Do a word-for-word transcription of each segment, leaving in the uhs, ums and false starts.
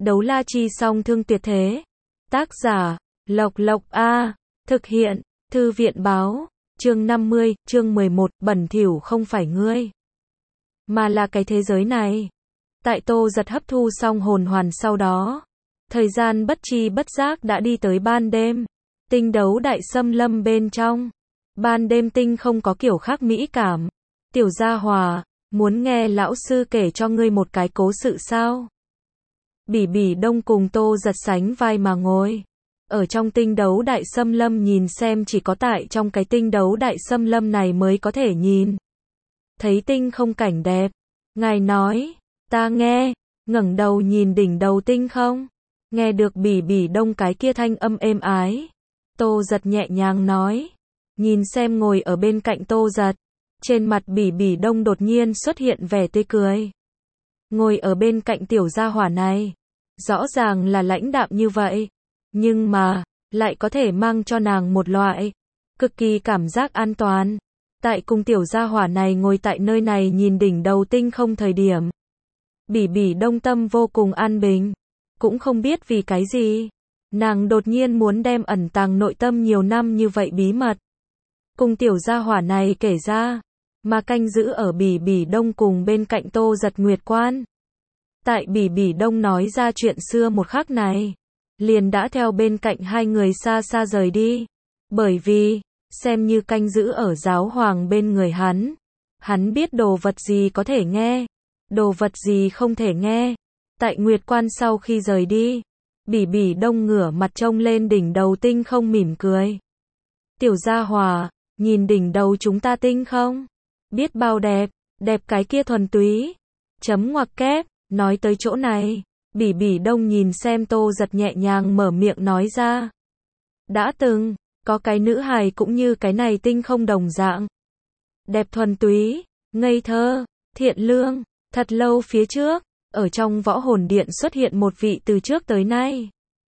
Đấu la chi song thương tuyệt thế. Tác giả, Lộc Lộc A. Thực hiện, Thư viện báo. Chương năm mươi, chương mười một, bẩn thỉu không phải ngươi, mà là cái thế giới này. Tại Tô Giật hấp thu xong hồn hoàn sau đó, thời gian bất chi bất giác đã đi tới ban đêm. Tinh đấu đại xâm lâm bên trong. Ban đêm tinh không có kiểu khác mỹ cảm. Tiểu gia hòa, muốn nghe lão sư kể cho ngươi một cái cố sự sao? Bỉ Bỉ Đông cùng Tô Giật sánh vai mà ngồi. Ở trong tinh đấu đại xâm lâm nhìn xem chỉ có tại trong cái tinh đấu đại xâm lâm này mới có thể nhìn thấy tinh không cảnh đẹp. Ngài nói, ta nghe, ngẩng đầu nhìn đỉnh đầu tinh không. Nghe được Bỉ Bỉ Đông cái kia thanh âm êm ái. Tô Giật nhẹ nhàng nói. Nhìn xem ngồi ở bên cạnh Tô Giật. Trên mặt Bỉ Bỉ Đông đột nhiên xuất hiện vẻ tươi cười. Ngồi ở bên cạnh tiểu gia hỏa này. Rõ ràng là lãnh đạm như vậy. Nhưng mà, lại có thể mang cho nàng một loại cực kỳ cảm giác an toàn. Tại cùng tiểu gia hỏa này ngồi tại nơi này nhìn đỉnh đầu tinh không thời điểm. Bỉ Bỉ Đông tâm vô cùng an bình. Cũng không biết vì cái gì. Nàng đột nhiên muốn đem ẩn tàng nội tâm nhiều năm như vậy bí mật. Cùng tiểu gia hỏa này kể ra. Mà canh giữ ở Bỉ Bỉ Đông cùng bên cạnh Tô Giật Nguyệt Quan. Tại Bỉ Bỉ Đông nói ra chuyện xưa một khắc này. Liền đã theo bên cạnh hai người xa xa rời đi. Bởi vì, xem như canh giữ ở giáo hoàng bên người hắn. Hắn biết đồ vật gì có thể nghe. Đồ vật gì không thể nghe. Tại Nguyệt Quan sau khi rời đi. Bỉ Bỉ Đông ngửa mặt trông lên đỉnh đầu tinh không mỉm cười. Tiểu gia hòa, nhìn đỉnh đầu chúng ta tinh không? Biết bao đẹp, đẹp cái kia thuần túy. Chấm ngoặc kép, nói tới chỗ này. Bỉ Bỉ Đông nhìn xem Tô Giật nhẹ nhàng mở miệng nói ra. Đã từng, có cái nữ hài cũng như cái này tinh không đồng dạng. Đẹp thuần túy, ngây thơ, thiện lương, thật lâu phía trước, ở trong võ hồn điện xuất hiện một vị từ trước tới nay.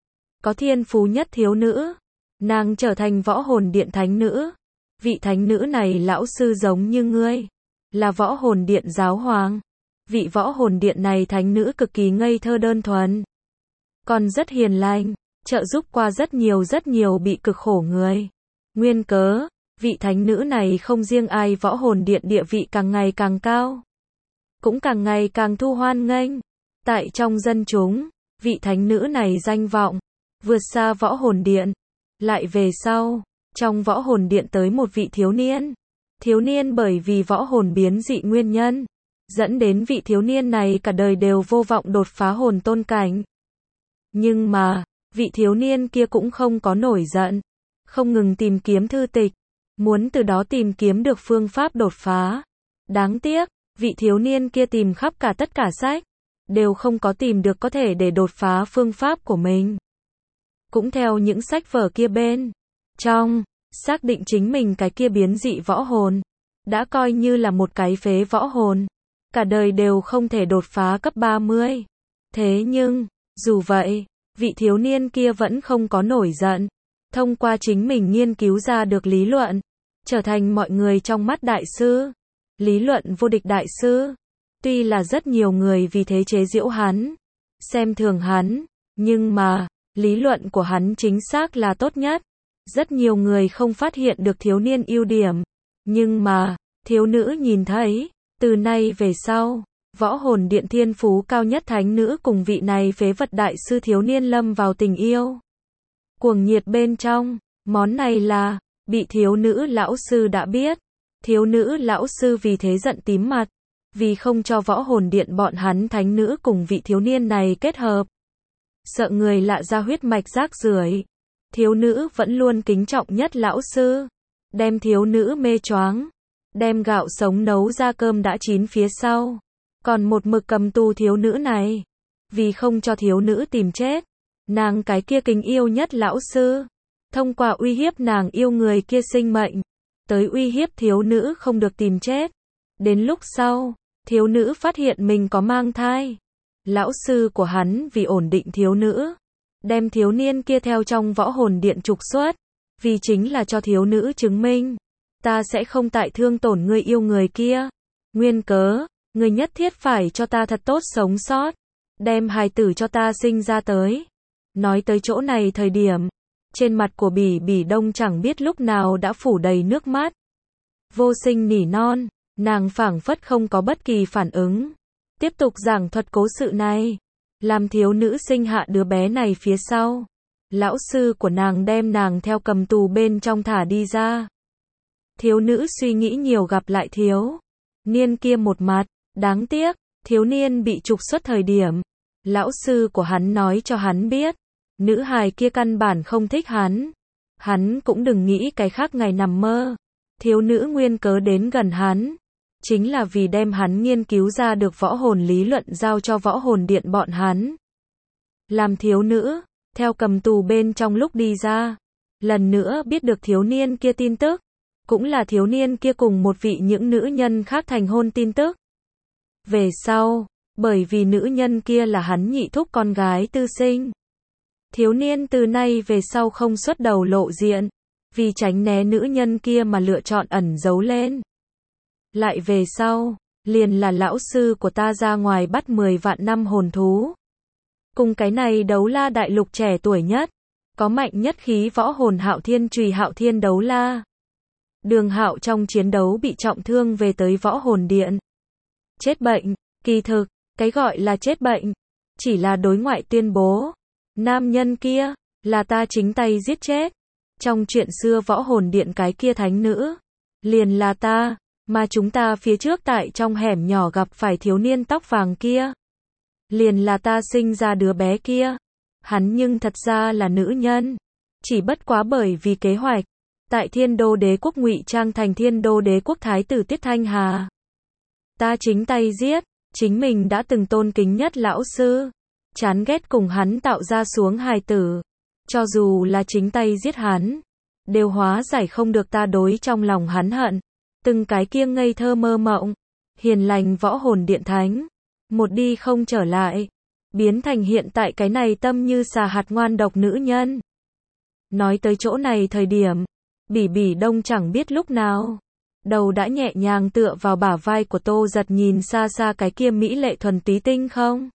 Có thiên phú nhất thiếu nữ. Nàng trở thành võ hồn điện thánh nữ. Vị thánh nữ này lão sư giống như ngươi. Là võ hồn điện giáo hoàng. Vị võ hồn điện này thánh nữ cực kỳ ngây thơ đơn thuần. Còn rất hiền lành, trợ giúp qua rất nhiều rất nhiều bị cực khổ người. Nguyên cớ, vị thánh nữ này không riêng ai võ hồn điện địa vị càng ngày càng cao. Cũng càng ngày càng thu hoan nghênh. Tại trong dân chúng, vị thánh nữ này danh vọng, vượt xa võ hồn điện. Lại về sau, trong võ hồn điện tới một vị thiếu niên. Thiếu niên bởi vì võ hồn biến dị nguyên nhân. Dẫn đến vị thiếu niên này cả đời đều vô vọng đột phá hồn tôn cảnh. Nhưng mà, vị thiếu niên kia cũng không có nổi giận. Không ngừng tìm kiếm thư tịch. Muốn từ đó tìm kiếm được phương pháp đột phá. Đáng tiếc, vị thiếu niên kia tìm khắp cả tất cả sách. Đều không có tìm được có thể để đột phá phương pháp của mình. Cũng theo những sách vở kia bên trong, xác định chính mình cái kia biến dị võ hồn. Đã coi như là một cái phế võ hồn. Cả đời đều không thể đột phá cấp ba mươi. Thế nhưng, dù vậy, vị thiếu niên kia vẫn không có nổi giận. Thông qua chính mình nghiên cứu ra được lý luận. Trở thành mọi người trong mắt đại sư. Lý luận vô địch đại sư. Tuy là rất nhiều người vì thế chế giễu hắn. Xem thường hắn. Nhưng mà, lý luận của hắn chính xác là tốt nhất. Rất nhiều người không phát hiện được thiếu niên ưu điểm. Nhưng mà, thiếu nữ nhìn thấy. Từ nay về sau, võ hồn điện thiên phú cao nhất thánh nữ cùng vị này phế vật đại sư thiếu niên lâm vào tình yêu. Cuồng nhiệt bên trong, món này là, bị thiếu nữ lão sư đã biết. Thiếu nữ lão sư vì thế giận tím mặt. Vì không cho võ hồn điện bọn hắn thánh nữ cùng vị thiếu niên này kết hợp. Sợ người lạ ra huyết mạch rác rưởi. Thiếu nữ vẫn luôn kính trọng nhất lão sư. Đem thiếu nữ mê choáng. Đem gạo sống nấu ra cơm đã chín phía sau. Còn một mực cầm tù thiếu nữ này. Vì không cho thiếu nữ tìm chết. Nàng cái kia kính yêu nhất lão sư. Thông qua uy hiếp nàng yêu người kia sinh mệnh. Tới uy hiếp thiếu nữ không được tìm chết. Đến lúc sau, thiếu nữ phát hiện mình có mang thai. Lão sư của hắn vì ổn định thiếu nữ. Đem thiếu niên kia theo trong võ hồn điện trục xuất. Vì chính là cho thiếu nữ chứng minh. Ta sẽ không tại thương tổn ngươi yêu người kia. Nguyên cớ, ngươi nhất thiết phải cho ta thật tốt sống sót. đem hài tử cho ta sinh ra tới. Nói tới chỗ này thời điểm, trên mặt của Bỉ Bỉ Đông chẳng biết lúc nào đã phủ đầy nước mắt. Vô Sinh nỉ non, nàng phảng phất không có bất kỳ phản ứng. Tiếp tục giảng thuật cố sự này. Làm thiếu nữ sinh hạ đứa bé này phía sau, lão sư của nàng đem nàng theo cầm tù bên trong thả đi ra. Thiếu nữ suy nghĩ nhiều gặp lại thiếu niên kia một mặt, đáng tiếc, thiếu niên bị trục xuất thời điểm. Lão sư của hắn nói cho hắn biết, nữ hài kia căn bản không thích hắn. Hắn cũng đừng nghĩ cái khác ngày nằm mơ. Thiếu nữ nguyên cớ đến gần hắn, chính là vì đem hắn nghiên cứu ra được võ hồn lý luận giao cho võ hồn điện bọn hắn. Làm thiếu nữ, theo cầm tù bên trong lúc đi ra, lần nữa biết được thiếu niên kia tin tức, cũng là thiếu niên kia cùng một vị những nữ nhân khác thành hôn tin tức. Về sau, bởi vì nữ nhân kia là hắn nhị thúc con gái tư sinh, thiếu niên từ nay về sau không xuất đầu lộ diện, vì tránh né nữ nhân kia mà lựa chọn ẩn giấu lên. Lại về sau, liền là lão sư của ta ra ngoài bắt mười vạn năm hồn thú. Cùng cái này đấu la đại lục trẻ tuổi nhất, có mạnh nhất khí võ hồn Hạo Thiên Chùy Hạo Thiên đấu la. Đường Hạo trong chiến đấu bị trọng thương về tới võ hồn điện. Chết bệnh, kỳ thực, cái gọi là chết bệnh, chỉ là đối ngoại tuyên bố. Nam nhân kia, là ta chính tay giết chết. Trong chuyện xưa võ hồn điện cái kia thánh nữ, liền là ta, mà chúng ta phía trước tại trong hẻm nhỏ gặp phải thiếu niên tóc vàng kia. Liền là ta sinh ra đứa bé kia. Hắn nhưng thật ra là nữ nhân. Chỉ bất quá bởi vì kế hoạch, tại Thiên Đô Đế quốc ngụy trang thành Thiên Đô Đế quốc thái tử Tiết Thanh Hà. Ta chính tay giết, chính mình đã từng tôn kính nhất lão sư. Chán ghét cùng hắn tạo ra xuống hài tử. Cho dù là chính tay giết hắn, đều hóa giải không được ta đối trong lòng hắn hận. Từng cái kia ngây thơ mơ mộng, hiền lành võ hồn điện thánh, một đi không trở lại, biến thành hiện tại cái này tâm như xà hạt ngoan độc nữ nhân. Nói tới chỗ này thời điểm, Bỉ Bỉ Đông chẳng biết lúc nào, đầu đã nhẹ nhàng tựa vào bả vai của Tô Giật nhìn xa xa cái kia mỹ lệ thuần túy tinh không.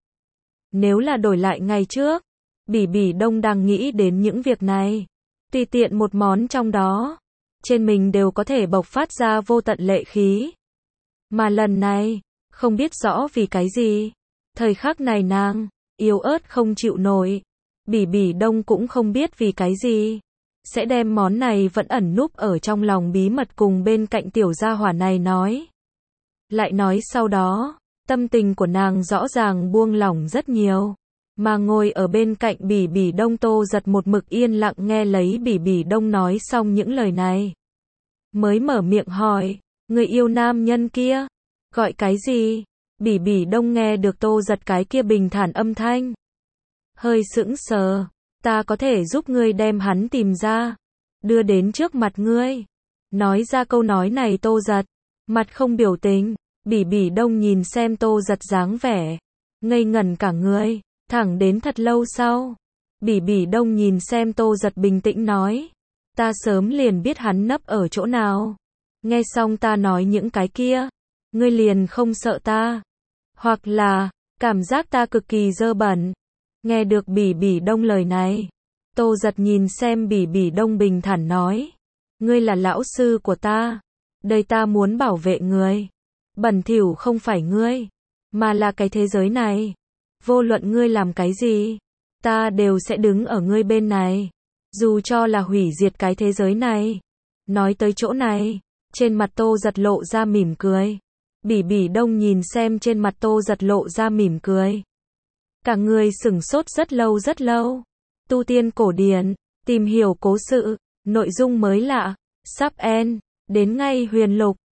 Nếu là đổi lại ngày trước, Bỉ Bỉ Đông đang nghĩ đến những việc này, tùy tiện một món trong đó, trên mình đều có thể bộc phát ra vô tận lệ khí. Mà lần này, không biết rõ vì cái gì, thời khắc này nàng, yếu ớt không chịu nổi. Bỉ Bỉ Đông cũng không biết vì cái gì, sẽ đem món này vẫn ẩn núp ở trong lòng bí mật cùng bên cạnh tiểu gia hỏa này nói. Lại nói sau đó, tâm tình của nàng rõ ràng buông lỏng rất nhiều. Mà ngồi ở bên cạnh Bỉ Bỉ Đông Tô Giật một mực yên lặng nghe lấy Bỉ Bỉ Đông nói xong những lời này. Mới mở miệng hỏi, người yêu nam nhân kia, gọi cái gì? Bỉ Bỉ Đông nghe được Tô Giật cái kia bình thản âm thanh. Hơi sững sờ, ta có thể giúp ngươi đem hắn tìm ra, đưa đến trước mặt ngươi. Nói ra câu nói này Tô Giật, mặt không biểu tình, Bỉ Bỉ Đông nhìn xem Tô Giật dáng vẻ, ngây ngẩn cả người. Thẳng đến thật lâu sau, Bỉ Bỉ Đông nhìn xem Tô Giật bình tĩnh nói, ta sớm liền biết hắn nấp ở chỗ nào. Nghe xong ta nói những cái kia, ngươi liền không sợ ta, hoặc là, cảm giác ta cực kỳ dơ bẩn. Nghe được Bỉ Bỉ Đông lời này, Tô Giật nhìn xem Bỉ Bỉ Đông bình thản nói, ngươi là lão sư của ta, đây ta muốn bảo vệ ngươi. Bẩn thỉu không phải ngươi, mà là cái thế giới này. Vô luận ngươi làm cái gì, ta đều sẽ đứng ở ngươi bên này, dù cho là hủy diệt cái thế giới này. Nói tới chỗ này, trên mặt Tô Giật lộ ra mỉm cười. Bỉ Bỉ Đông nhìn xem trên mặt Tô Giật lộ ra mỉm cười. Cả người sửng sốt rất lâu rất lâu. Tu tiên cổ điển, tìm hiểu cố sự, nội dung mới lạ, sắp end, đến ngay huyền lục.